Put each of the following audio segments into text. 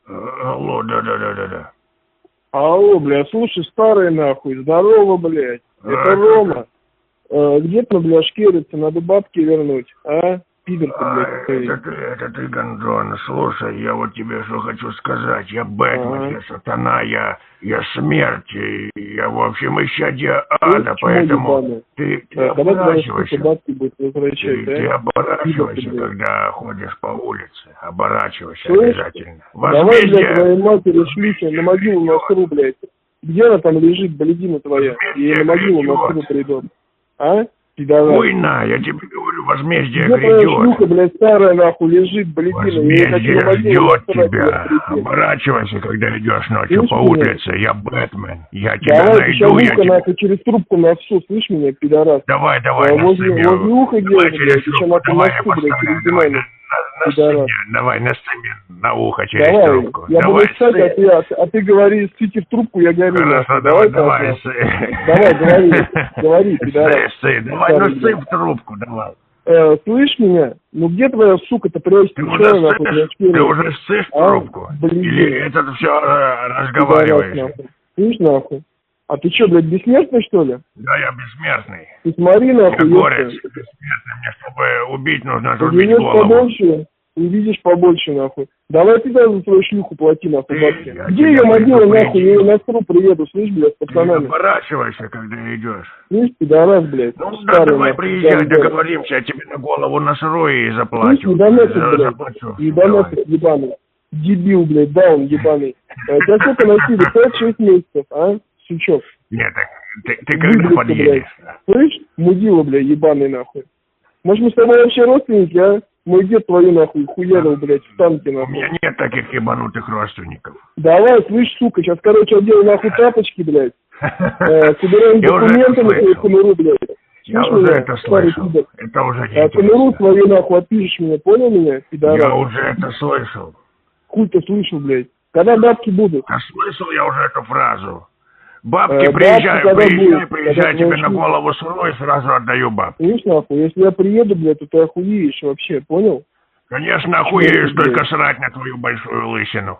Алло, да. Алло, блядь, слушай, старый нахуй, здорово, блядь. Это Рома. Где-то, блядь, шкерится, надо бабки вернуть, а? Пидор-то, блядь. Это ты, Гондон. Слушай, я вот тебе что хочу сказать. Я Бэтмен, я сатана, я смерть. Я, в общем, исчадие ада, поэтому ты оборачивайся. Ты оборачивайся, когда ходишь по улице. Оборачивайся обязательно. Давай, блядь, твоей матери шлюхи на могилу насру, блядь. Где она там лежит, блядина твоя? Я на могилу насру придет. А? Пидорас. Хуйна, я тебе говорю, возмездие где грядет. Твоя шлюха, блядь, старая, нахуй, лежит, блядина. Возмездие ждет тебя. Оборачивайся, когда идешь ночью слышь по улице. Я Бэтмен. Я тебя найду, я тебя... нахуй, через трубку на всю, слышь меня, пидорас? Давай, возле уха делай, блядь, еще нахуй на всю, блядь, через динамик. Давай, насыми на ухо через трубку. Я буду ссать, а ты говори, ссите в трубку, я говорю. Хорошо, давай. Давай, говори, пидорас. Давай, ссы в трубку, давай. Слышь меня? Ну где твоя сука-то прячется? Ты уже ссышь трубку? Или это все разговариваешь? Слышь, нахуй? А ты что, блядь, бессмертный, что ли? Да, я бессмертный. Ты смотри, нахуй, я горец, бессмертный. Мне, чтобы убить, нужно отрубить голову. Побольше, увидишь побольше, нахуй. Давай ты за свою шлюху плати, нахуй, бабки. Где ее могила, нахуй? Я ее на стру приеду, слышь, блядь, с пацанами. Ты оборачивайся, когда идешь. Слышь, пидорас, блядь. Ну да, давай приезжай, договоримся, я тебе на голову насру и заплачу. Слышь, ебанесик, ебаный. Дебил, блядь, да, он ебаный. Тебя сколько носили? 5-6 месяцев, а? Сучок. Нет, ты когда подъедешь? Слышь, мудила, бля, ебаный нахуй. Может, мы с тобой вообще родственники, а? Мой дед твою нахуй хуярил, блядь, в танке нахуй. У меня нет таких ебанутых родственников. Давай, слышь, сука, сейчас, короче, одел нахуй тапочки, блядь. Собираем документы на твою камеру, блядь. Я уже это слышал. Это уже не камеру твою нахуй отпишешь меня, понял меня, пидорас? Я уже это слышал. Хуй ты слышал, блядь. Когда бабки будут? А слышал я уже эту фразу. Бабки, приезжай, тебе на голову сру и сразу отдаю бабки. Видишь, нахуй, если я приеду, блядь, то ты охуеешь вообще, понял? Конечно, охуеешь, только срать на твою большую лысину.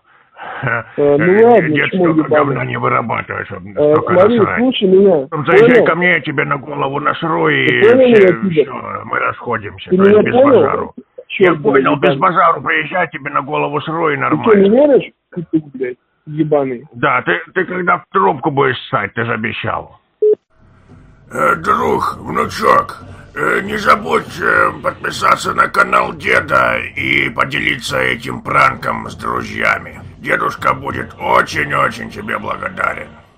Ну ладно, дед столько говна не вырабатывает, чтобы столько смотри, насрать. Слушай меня. Заезжай ко мне, я тебе на голову насру и все, мы расходимся, то есть без базару. Я понял, без базару, приезжай, тебе на голову сру и нормально. Ты что, не веришь? Ты, блядь, ебаный. Да, ты когда в трубку будешь ссать, ты же обещал. Друг, внучок, не забудь подписаться на канал деда и поделиться этим пранком с друзьями. Дедушка будет очень-очень тебе благодарен.